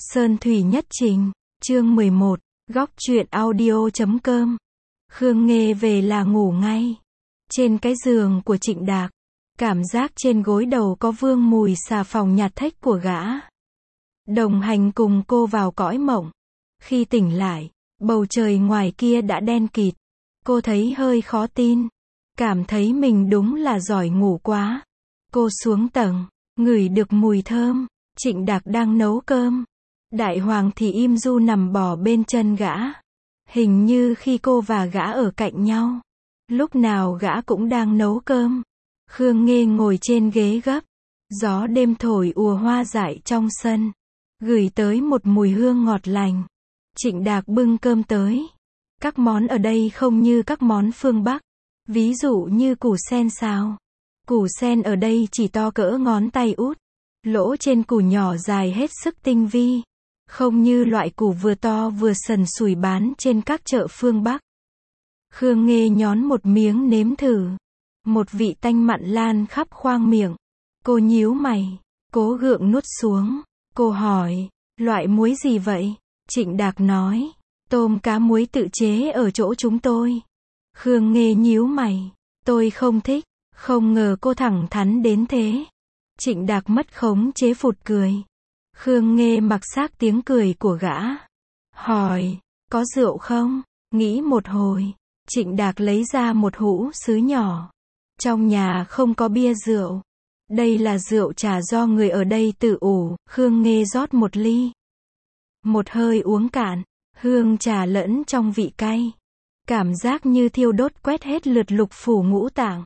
Sơn Thủy Nhất Trình, chương 11, góc truyện audio.com. Khương Nghê về là ngủ ngay. Trên cái giường của Trịnh Đạc, cảm giác trên gối đầu có vương mùi xà phòng nhạt thách của gã. Đồng hành cùng cô vào cõi mộng. Khi tỉnh lại, bầu trời ngoài kia đã đen kịt. Cô thấy hơi khó tin. Cảm thấy mình đúng là giỏi ngủ quá. Cô xuống tầng, ngửi được mùi thơm. Trịnh Đạc đang nấu cơm. Đại hoàng thì im du nằm bò bên chân gã. Hình như khi cô và gã ở cạnh nhau, lúc nào gã cũng đang nấu cơm. Khương Nghê ngồi trên ghế gấp. Gió đêm thổi ùa hoa dại trong sân, gửi tới một mùi hương ngọt lành. Trịnh Đạc bưng cơm tới. Các món ở đây không như các món phương Bắc. Ví dụ như củ sen xào. Củ sen ở đây chỉ to cỡ ngón tay út. Lỗ trên củ nhỏ dài hết sức tinh vi. Không như loại củ vừa to vừa sần sùi bán trên các chợ phương Bắc. Khương Nghê nhón một miếng nếm thử. Một vị tanh mặn lan khắp khoang miệng. Cô nhíu mày, cố gượng nuốt xuống. Cô hỏi, loại muối gì vậy? Trịnh Đạc nói, tôm cá muối tự chế ở chỗ chúng tôi. Khương Nghê nhíu mày, tôi không thích. Không ngờ cô thẳng thắn đến thế. Trịnh Đạc mất khống chế phụt cười. Khương Nghê mặc xác tiếng cười của gã. Hỏi, có rượu không? Nghĩ một hồi, Trịnh Đạc lấy ra một hũ sứ nhỏ. Trong nhà không có bia rượu. Đây là rượu trà do người ở đây tự ủ. Khương Nghê rót một ly. Một hơi uống cạn, hương trà lẫn trong vị cay. Cảm giác như thiêu đốt quét hết lượt lục phủ ngũ tạng.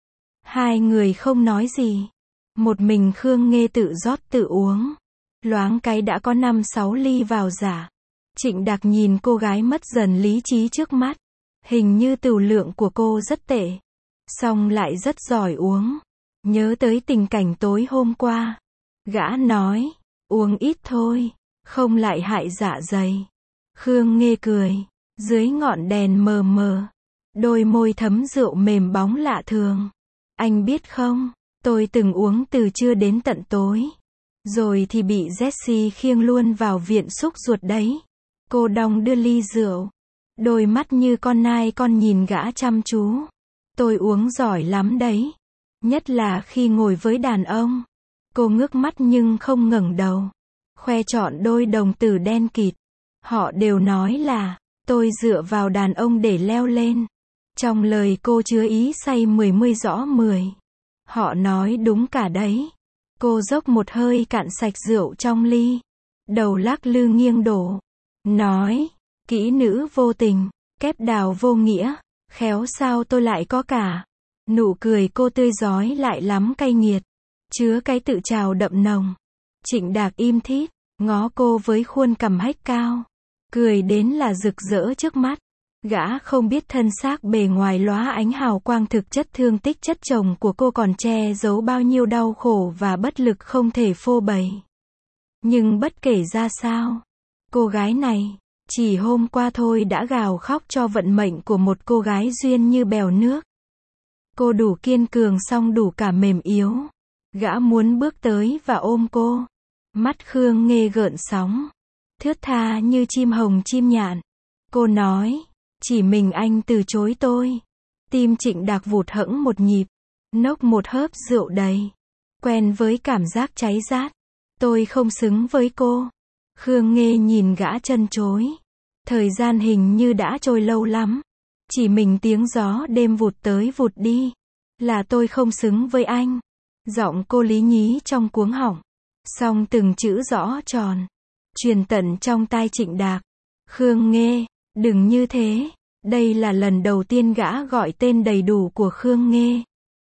Hai người không nói gì. Một mình Khương Nghê tự rót tự uống. Loáng cái đã có 5-6 ly vào giả. Trịnh Đạc nhìn cô gái mất dần lý trí trước mắt. Hình như tửu lượng của cô rất tệ. Song lại rất giỏi uống. Nhớ tới tình cảnh tối hôm qua. Gã nói, uống ít thôi, không lại hại dạ dày. Khương Nghê cười. Dưới ngọn đèn mờ mờ, đôi môi thấm rượu mềm bóng lạ thường. Anh biết không, tôi từng uống từ trưa đến tận tối. Rồi thì bị Jessie khiêng luôn vào viện xúc ruột đấy. Cô đong đưa ly rượu. Đôi mắt như con nai con nhìn gã chăm chú. Tôi uống giỏi lắm đấy. Nhất là khi ngồi với đàn ông. Cô ngước mắt nhưng không ngẩng đầu. Khoe trọn đôi đồng tử đen kịt. Họ đều nói là, tôi dựa vào đàn ông để leo lên. Trong lời cô chứa ý say 10 rõ 10. Họ nói đúng cả đấy. Cô dốc một hơi cạn sạch rượu trong ly. Đầu lắc lư nghiêng đổ. Nói, kỹ nữ vô tình, kép đào vô nghĩa, khéo sao tôi lại có cả. Nụ cười cô tươi rói lại lắm cay nghiệt. Chứa cái tự trào đậm nồng. Trịnh Đạc im thít, ngó cô với khuôn cằm hách cao. Cười đến là rực rỡ trước mắt. Gã không biết thân xác bề ngoài lóa ánh hào quang thực chất thương tích chất chồng của cô còn che giấu bao nhiêu đau khổ và bất lực không thể phô bày. Nhưng bất kể ra sao, cô gái này, chỉ hôm qua thôi đã gào khóc cho vận mệnh của một cô gái duyên như bèo nước. Cô đủ kiên cường song đủ cả mềm yếu. Gã muốn bước tới và ôm cô. Mắt Khương Nghê gợn sóng. Thướt tha như chim hồng chim nhạn. Cô nói, chỉ mình anh từ chối tôi. Tim Trịnh Đạc vụt hẫng một nhịp. Nốc một hớp rượu đầy. Quen với cảm giác cháy rát. Tôi không xứng với cô. Khương Nghê nhìn gã chân chối. Thời gian hình như đã trôi lâu lắm. Chỉ mình tiếng gió đêm vụt tới vụt đi. Là tôi không xứng với anh. Giọng cô lý nhí trong cuống họng. Song từng chữ rõ tròn. Truyền tận trong tai Trịnh Đạc. Khương Nghê, đừng như thế. Đây là lần đầu tiên gã gọi tên đầy đủ của Khương Nghê.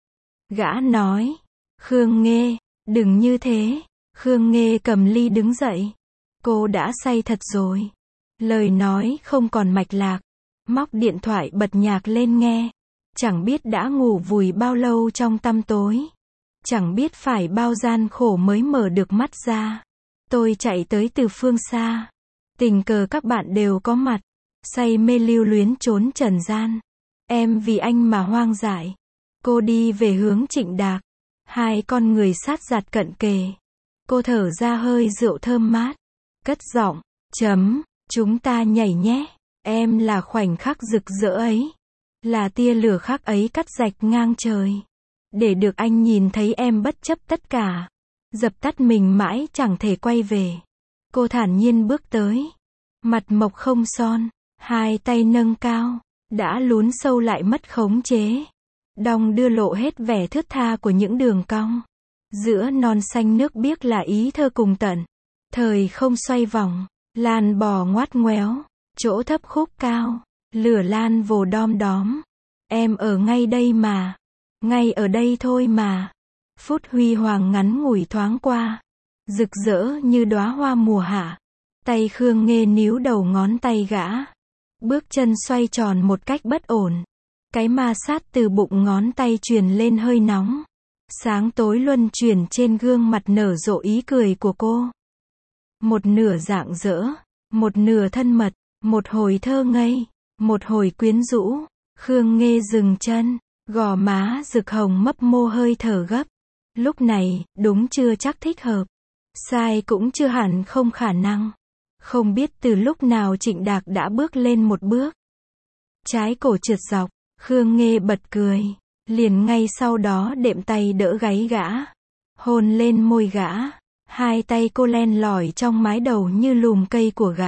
Gã nói, Khương Nghê, đừng như thế. Khương Nghê cầm ly đứng dậy. Cô đã say thật rồi. Lời nói không còn mạch lạc. Móc điện thoại bật nhạc lên nghe. Chẳng biết đã ngủ vùi bao lâu trong tăm tối. Chẳng biết phải bao gian khổ mới mở được mắt ra. Tôi chạy tới từ phương xa. Tình cờ các bạn đều có mặt. Say mê lưu luyến trốn trần gian. Em vì anh mà hoang dại. Cô đi về hướng Trịnh Đạc. Hai con người sát giạt cận kề. Cô thở ra hơi rượu thơm mát. cất giọng, chúng ta nhảy nhé. Em là khoảnh khắc rực rỡ ấy. Là tia lửa khắc ấy cắt rạch ngang trời. Để được anh nhìn thấy em bất chấp tất cả. Dập tắt mình mãi chẳng thể quay về. Cô thản nhiên bước tới. Mặt mộc không son. Hai tay nâng cao. Đã lún sâu lại mất khống chế. Đong đưa lộ hết vẻ thướt tha của những đường cong. Giữa non xanh nước biếc là ý thơ cùng tận. Thời không xoay vòng. Lan bò ngoắt ngoéo. Chỗ thấp khúc cao. Lửa lan vồ đom đóm. Em ở ngay đây mà. Ngay ở đây thôi mà. Phút huy hoàng ngắn ngủi thoáng qua. Rực rỡ như đóa hoa mùa hạ. Tay Khương Nghê níu đầu ngón tay gã. Bước chân xoay tròn một cách bất ổn. Cái ma sát từ bụng ngón tay truyền lên hơi nóng. Sáng tối luân chuyển trên gương mặt nở rộ ý cười của cô. Một nửa rạng rỡ. Một nửa thân mật. Một hồi thơ ngây. Một hồi quyến rũ. Khương Nghê dừng chân. Gò má rực hồng mấp mô hơi thở gấp. Lúc này, đúng chưa chắc thích hợp. Sai cũng chưa hẳn không khả năng. Không biết từ lúc nào Trịnh Đạc đã bước lên một bước. Trái cổ trượt dọc, Khương Nghê bật cười. Liền ngay sau đó đệm tay đỡ gáy gã. Hôn lên môi gã. Hai tay cô len lỏi trong mái đầu như lùm cây của gã.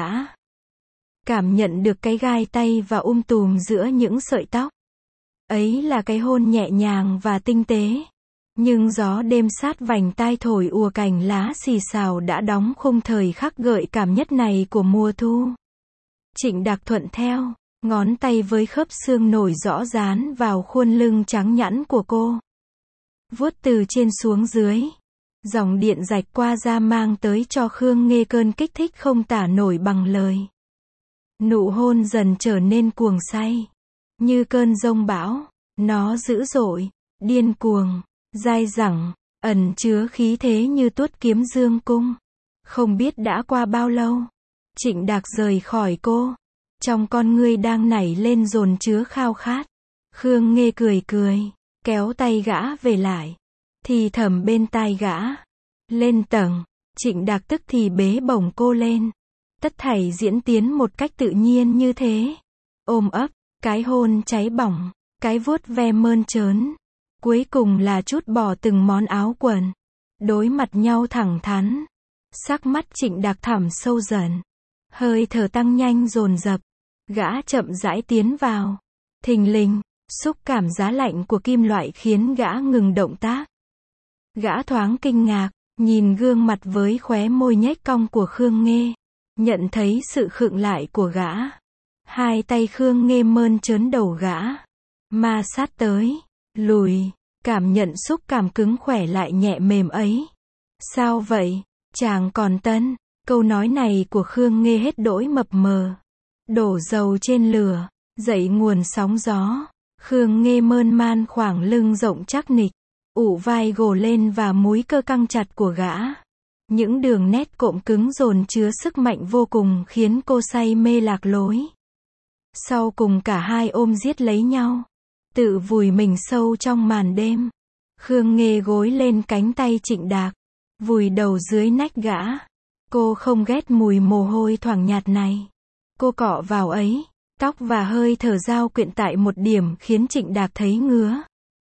Cảm nhận được cái gai tay và tùm giữa những sợi tóc. Ấy là cái hôn nhẹ nhàng và tinh tế. Nhưng gió đêm sát vành tai thổi ùa cành lá xì xào đã đóng khung thời khắc gợi cảm nhất này của mùa thu. Trịnh Đạc thuận theo, ngón tay với khớp xương nổi rõ dán vào khuôn lưng trắng nhẵn của cô. Vuốt từ trên xuống dưới. Dòng điện rạch qua da mang tới cho Khương Nghê cơn kích thích không tả nổi bằng lời. Nụ hôn dần trở nên cuồng say. Như cơn giông bão. Nó dữ dội, điên cuồng, dai dẳng, ẩn chứa khí thế như tuốt kiếm dương cung. Không biết đã qua bao lâu. Trịnh Đạc rời khỏi cô. Trong con ngươi đang nảy lên dồn chứa khao khát. Khương Nghê cười cười, kéo tay gã về lại. Thì thầm bên tai gã. Lên tầng. Trịnh Đạc tức thì bế bổng cô lên. Tất thảy diễn tiến một cách tự nhiên như thế. Ôm ấp, cái hôn cháy bỏng, cái vuốt ve mơn trớn. Cuối cùng là trút bỏ từng món áo quần. Đối mặt nhau thẳng thắn. Sắc mắt Trịnh Đạc thẳm sâu dần. Hơi thở tăng nhanh dồn dập. Gã chậm rãi tiến vào. Thình lình, xúc cảm giá lạnh của kim loại khiến gã ngừng động tác. Gã thoáng kinh ngạc, nhìn gương mặt với khóe môi nhếch cong của Khương Nghê. Nhận thấy sự khựng lại của gã. Hai tay Khương Nghê mơn trớn đầu gã. Ma sát tới, lùi, cảm nhận xúc cảm cứng khỏe lại nhẹ mềm ấy. Sao vậy, chàng còn tân? Câu nói này của Khương Nghê hết đỗi mập mờ. Đổ dầu trên lửa, dậy nguồn sóng gió. Khương Nghê mơn man khoảng lưng rộng chắc nịch. Ụ vai gồ lên và múi cơ căng chặt của gã. Những đường nét cộm cứng dồn chứa sức mạnh vô cùng khiến cô say mê lạc lối. Sau cùng cả hai ôm giết lấy nhau. Tự vùi mình sâu trong màn đêm. Khương Nghê gối lên cánh tay Trịnh Đạc. Vùi đầu dưới nách gã. Cô không ghét mùi mồ hôi thoảng nhạt này. Cô cọ vào ấy. Tóc và hơi thở dao quyện tại một điểm khiến Trịnh Đạc thấy ngứa.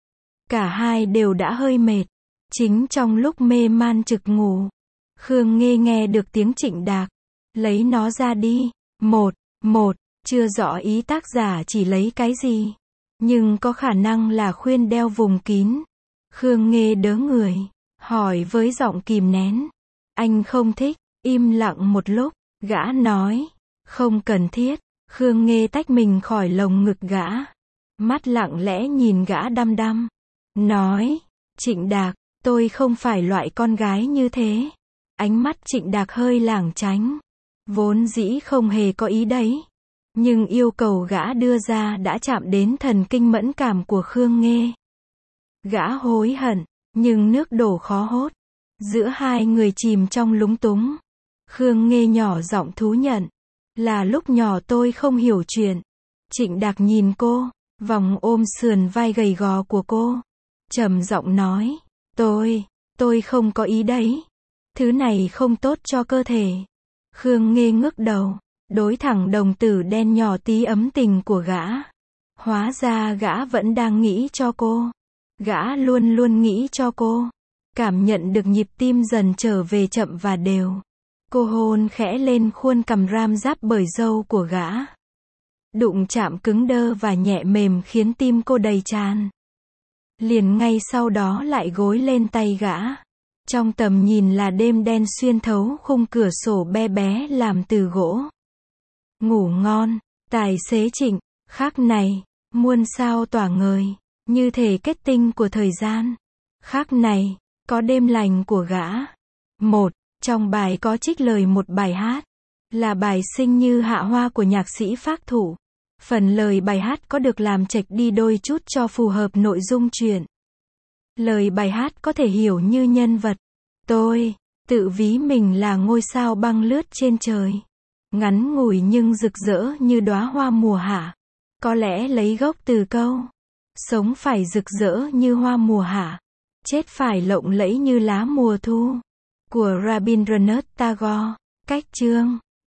Cả hai đều đã hơi mệt. Chính trong lúc mê man trực ngủ. Khương Nghê nghe được tiếng Trịnh Đạc. Lấy nó ra đi. Một. Chưa rõ ý tác giả chỉ lấy cái gì. Nhưng có khả năng là khuyên đeo vùng kín. Khương Nghê đớ người. Hỏi với giọng kìm nén. Anh không thích. Im lặng một lúc. Gã nói. Không cần thiết. Khương Nghê tách mình khỏi lồng ngực gã. Mắt lặng lẽ nhìn gã đăm đăm. Nói. Trịnh Đạc, tôi không phải loại con gái như thế. Ánh mắt Trịnh Đạc hơi lảng tránh. Vốn dĩ không hề có ý đấy. Nhưng yêu cầu gã đưa ra đã chạm đến thần kinh mẫn cảm của Khương Nghê. Gã hối hận, nhưng nước đổ khó hốt. Giữa hai người chìm trong lúng túng. Khương Nghê nhỏ giọng thú nhận. Là lúc nhỏ tôi không hiểu chuyện. Trịnh Đạc nhìn cô, vòng ôm sườn vai gầy gò của cô. Trầm giọng nói. Tôi không có ý đấy. Thứ này không tốt cho cơ thể. Khương Nghê ngước đầu, đối thẳng đồng tử đen nhỏ tí ấm tình của gã. Hóa ra gã vẫn đang nghĩ cho cô. Gã luôn luôn nghĩ cho cô. Cảm nhận được nhịp tim dần trở về chậm và đều. Cô hôn khẽ lên khuôn cằm ram ráp bởi râu của gã. Đụng chạm cứng đơ và nhẹ mềm khiến tim cô đầy tràn. Liền ngay sau đó lại gối lên tay gã. Trong tầm nhìn là đêm đen xuyên thấu khung cửa sổ be bé làm từ gỗ. Ngủ ngon, tài xế Trịnh, khắc này, muôn sao tỏa ngời, như thể kết tinh của thời gian. Khắc này, có đêm lành của gã. Trong bài có trích lời một bài hát, là bài Sinh Như Hạ Hoa của nhạc sĩ Phác Thụ. Phần lời bài hát có được làm chệch đi đôi chút cho phù hợp nội dung truyện. Lời bài hát có thể hiểu như nhân vật tôi tự ví mình là ngôi sao băng lướt trên trời, ngắn ngủi nhưng rực rỡ như đóa hoa mùa hạ. Có lẽ lấy gốc từ câu sống phải rực rỡ như hoa mùa hạ, chết phải lộng lẫy như lá mùa thu của Rabindranath Tagore. Cách chương